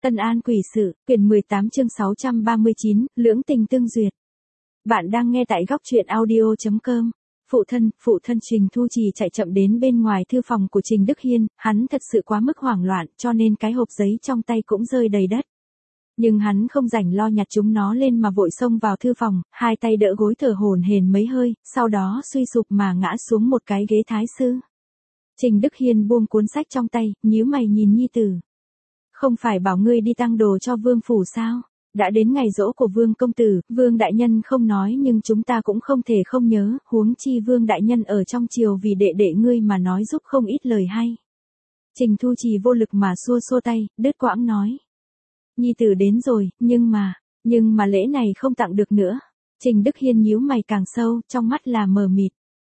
Tân An quỷ sự, quyển 18 chương 639, lưỡng tình tương duyệt. Bạn đang nghe tại góc truyện audio.com. Phụ thân Trình Thu Trì chạy chậm đến bên ngoài thư phòng của Trình Đức Hiên, hắn thật sự quá mức hoảng loạn cho nên cái hộp giấy trong tay cũng rơi đầy đất. Nhưng hắn không rảnh lo nhặt chúng nó lên mà vội xông vào thư phòng, hai tay đỡ gối thở hổn hển mấy hơi, sau đó suy sụp mà ngã xuống một cái ghế thái sư. Trình Đức Hiên buông cuốn sách trong tay, nhíu mày nhìn nhi tử. Không phải bảo ngươi đi tăng đồ cho vương phủ sao? Đã đến ngày giỗ của vương công tử, vương đại nhân không nói nhưng chúng ta cũng không thể không nhớ, huống chi vương đại nhân ở trong triều vì đệ đệ ngươi mà nói giúp không ít lời hay. Trình Thu Trì vô lực mà xua xua tay, đứt quãng nói. Nhi tử đến rồi, nhưng mà lễ này không tặng được nữa. Trình Đức Hiên nhíu mày càng sâu, trong mắt là mờ mịt.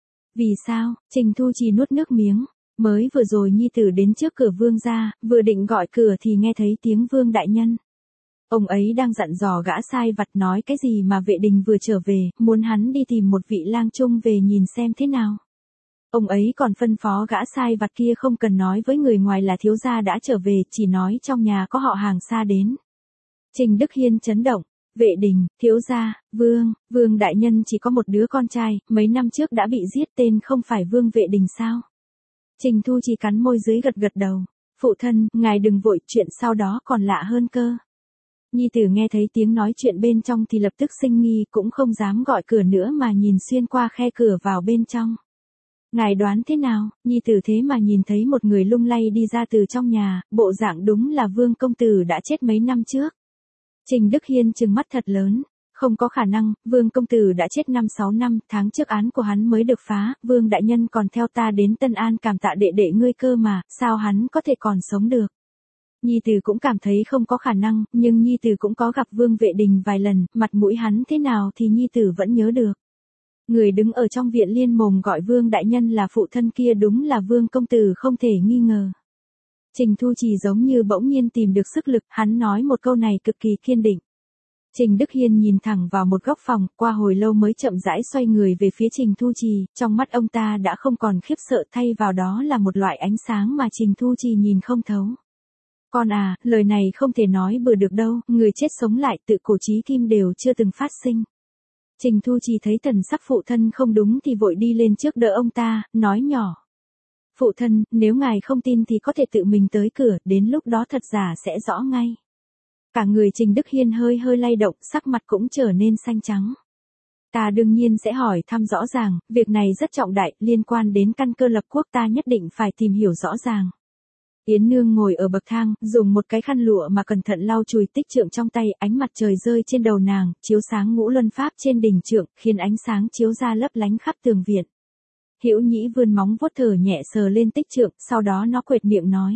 Vì sao? Trình Thu Trì nuốt nước miếng. Mới vừa rồi nhi tử đến trước cửa vương gia, vừa định gọi cửa thì nghe thấy tiếng vương đại nhân. Ông ấy đang dặn dò gã sai vặt nói cái gì mà vệ đình vừa trở về, muốn hắn đi tìm một vị lang trung về nhìn xem thế nào. Ông ấy còn phân phó gã sai vặt kia không cần nói với người ngoài là thiếu gia đã trở về, chỉ nói trong nhà có họ hàng xa đến. Trình Đức Hiên chấn động. Vệ đình, thiếu gia, vương đại nhân chỉ có một đứa con trai, mấy năm trước đã bị giết, tên không phải vương vệ đình sao? Trình Thu Trì cắn môi dưới gật gật đầu. Phụ thân, ngài đừng vội, chuyện sau đó còn lạ hơn cơ. Nhi tử nghe thấy tiếng nói chuyện bên trong thì lập tức sinh nghi, cũng không dám gọi cửa nữa mà nhìn xuyên qua khe cửa vào bên trong. Ngài đoán thế nào? Nhi tử thế mà nhìn thấy một người lung lay đi ra từ trong nhà, bộ dạng đúng là vương công tử đã chết mấy năm trước. Trình Đức Hiên trừng mắt thật lớn. Không có khả năng, vương công tử đã chết 5-6 năm, tháng trước án của hắn mới được phá, vương đại nhân còn theo ta đến Tân An cảm tạ đệ đệ ngươi cơ mà, sao hắn có thể còn sống được. Nhi tử cũng cảm thấy không có khả năng, nhưng nhi tử cũng có gặp vương vệ đình vài lần, mặt mũi hắn thế nào thì nhi tử vẫn nhớ được. Người đứng ở trong viện liên mồm gọi vương đại nhân là phụ thân kia đúng là vương công tử không thể nghi ngờ. Trình Thu Trì giống như bỗng nhiên tìm được sức lực, hắn nói một câu này cực kỳ kiên định. Trình Đức Hiên nhìn thẳng vào một góc phòng, qua hồi lâu mới chậm rãi xoay người về phía Trình Thu Trì, trong mắt ông ta đã không còn khiếp sợ, thay vào đó là một loại ánh sáng mà Trình Thu Trì nhìn không thấu. Con à, lời này không thể nói bừa được đâu, người chết sống lại tự cổ chí kim đều chưa từng phát sinh. Trình Thu Trì thấy thần sắc phụ thân không đúng thì vội đi lên trước đỡ ông ta, nói nhỏ. Phụ thân, nếu ngài không tin thì có thể tự mình tới cửa, đến lúc đó thật giả sẽ rõ ngay. Cả người Trình Đức Hiên hơi lay động, sắc mặt cũng trở nên xanh trắng. Ta đương nhiên sẽ hỏi thăm rõ ràng, việc này rất trọng đại, liên quan đến căn cơ lập quốc, ta nhất định phải tìm hiểu rõ ràng. Yến Nương ngồi ở bậc thang, dùng một cái khăn lụa mà cẩn thận lau chùi tích trượng trong tay, ánh mặt trời rơi trên đầu nàng, chiếu sáng ngũ luân pháp trên đỉnh trượng, khiến ánh sáng chiếu ra lấp lánh khắp tường viện. Hữu Nhĩ vươn móng vuốt thở nhẹ sờ lên tích trượng, sau đó nó quệt miệng nói.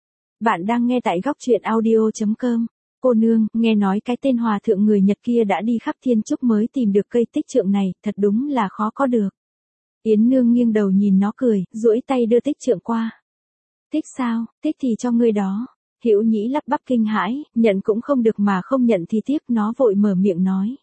Bạn đang nghe tại góc truyện audio.com. Cô nương, nghe nói cái tên hòa thượng người Nhật kia đã đi khắp thiên trúc mới tìm được cây tích trượng này, thật đúng là khó có được. Yến Nương nghiêng đầu nhìn nó cười, duỗi tay đưa tích trượng qua. Thích sao, thích thì cho ngươi đó. Hữu Nhĩ lắp bắp kinh hãi, nhận cũng không được mà không nhận thì tiếc, nó vội mở miệng nói.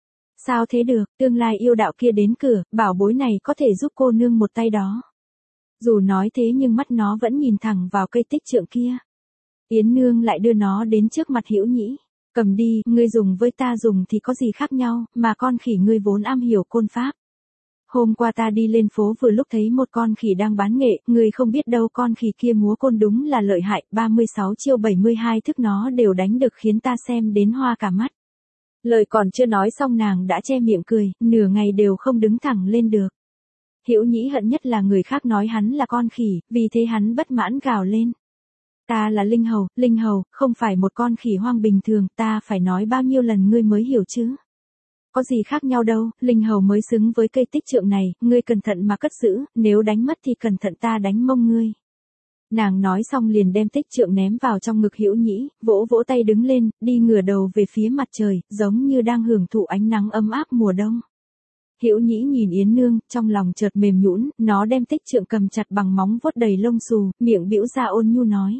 Sao thế được, tương lai yêu đạo kia đến cửa, bảo bối này có thể giúp cô nương một tay đó. Dù nói thế nhưng mắt nó vẫn nhìn thẳng vào cây tích trượng kia. Yến Nương lại đưa nó đến trước mặt Hữu Nhĩ. Cầm đi, ngươi dùng với ta dùng thì có gì khác nhau, mà con khỉ ngươi vốn am hiểu côn pháp. Hôm qua ta đi lên phố vừa lúc thấy một con khỉ đang bán nghệ, ngươi không biết đâu, con khỉ kia múa côn đúng là lợi hại, 36 chiêu 72 thức nó đều đánh được, khiến ta xem đến hoa cả mắt. Lời còn chưa nói xong nàng đã che miệng cười, nửa ngày đều không đứng thẳng lên được. Hữu Nhĩ hận nhất là người khác nói hắn là con khỉ, vì thế hắn bất mãn gào lên. Ta là Linh Hầu, không phải một con khỉ hoang bình thường, ta phải nói bao nhiêu lần ngươi mới hiểu chứ. Có gì khác nhau đâu, Linh Hầu mới xứng với cây tích trượng này, ngươi cẩn thận mà cất giữ, nếu đánh mất thì cẩn thận ta đánh mông ngươi. Nàng nói xong liền đem tích trượng ném vào trong ngực Hữu Nhĩ, vỗ vỗ tay đứng lên, đi ngửa đầu về phía mặt trời, giống như đang hưởng thụ ánh nắng ấm áp mùa đông. Hữu Nhĩ nhìn Yến Nương, trong lòng chợt mềm nhũn, nó đem tích trượng cầm chặt bằng móng vuốt đầy lông xù, miệng bĩu ra ôn nhu nói.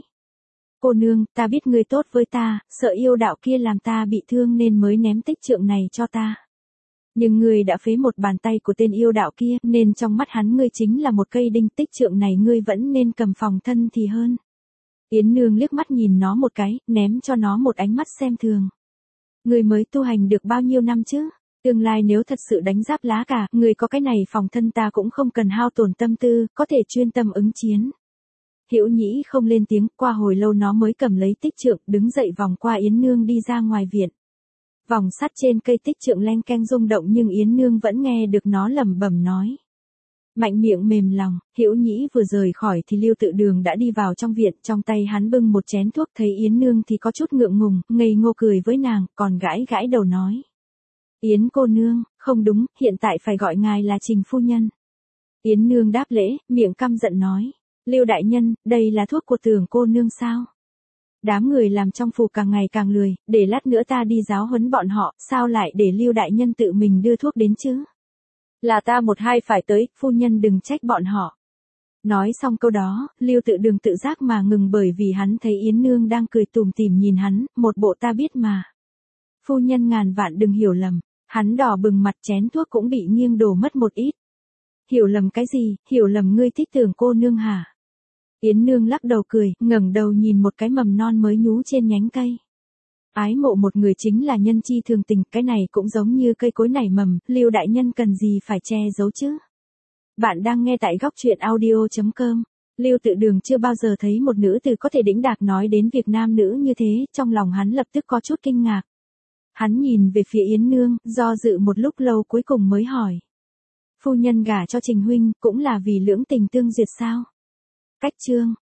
Cô nương, ta biết ngươi tốt với ta, sợ yêu đạo kia làm ta bị thương nên mới ném tích trượng này cho ta. Nhưng ngươi đã phế một bàn tay của tên yêu đạo kia, nên trong mắt hắn ngươi chính là một cây đinh, tích trượng này ngươi vẫn nên cầm phòng thân thì hơn. Yến Nương liếc mắt nhìn nó một cái, ném cho nó một ánh mắt xem thường. Người mới tu hành được bao nhiêu năm chứ? Tương lai nếu thật sự đánh giáp lá cả, người có cái này phòng thân ta cũng không cần hao tổn tâm tư, có thể chuyên tâm ứng chiến. Hữu Nhĩ không lên tiếng, qua hồi lâu nó mới cầm lấy tích trượng, đứng dậy vòng qua Yến Nương đi ra ngoài viện. Vòng sắt trên cây tích trượng leng keng rung động nhưng Yến Nương vẫn nghe được nó lẩm bẩm nói. Mạnh miệng mềm lòng, Hữu Nhĩ vừa rời khỏi thì Lưu Tự Đường đã đi vào trong viện, trong tay hắn bưng một chén thuốc, thấy Yến Nương thì có chút ngượng ngùng, ngây ngô cười với nàng, còn gãi gãi đầu nói. Yến cô nương, không đúng, hiện tại phải gọi ngài là Trình phu nhân. Yến Nương đáp lễ, miệng căm giận nói. Lưu đại nhân, đây là thuốc của Tưởng cô nương sao? Đám người làm trong phủ càng ngày càng lười, để lát nữa ta đi giáo huấn bọn họ, sao lại để Lưu đại nhân tự mình đưa thuốc đến chứ? Là ta một hai phải tới, phu nhân đừng trách bọn họ. Nói xong câu đó, Lưu Tự Đường tự giác mà ngừng bởi vì hắn thấy Yến Nương đang cười tủm tỉm nhìn hắn, một bộ ta biết mà. Phu nhân ngàn vạn đừng hiểu lầm, hắn đỏ bừng mặt, chén thuốc cũng bị nghiêng đổ mất một ít. Hiểu lầm cái gì, hiểu lầm ngươi thích Tưởng cô nương hả? Yến Nương lắc đầu cười, ngẩng đầu nhìn một cái mầm non mới nhú trên nhánh cây. Ái mộ một người chính là nhân chi thường tình, cái này cũng giống như cây cối nảy mầm, Lưu đại nhân cần gì phải che giấu chứ? Bạn đang nghe tại góc truyện audio.com. Lưu Tự Đường chưa bao giờ thấy một nữ tử có thể đĩnh đạc nói đến việc nam nữ như thế, trong lòng hắn lập tức có chút kinh ngạc. Hắn nhìn về phía Yến Nương, do dự một lúc lâu cuối cùng mới hỏi. Phu nhân gả cho Trình huynh, cũng là vì lưỡng tình tương duyệt sao? Cách chương.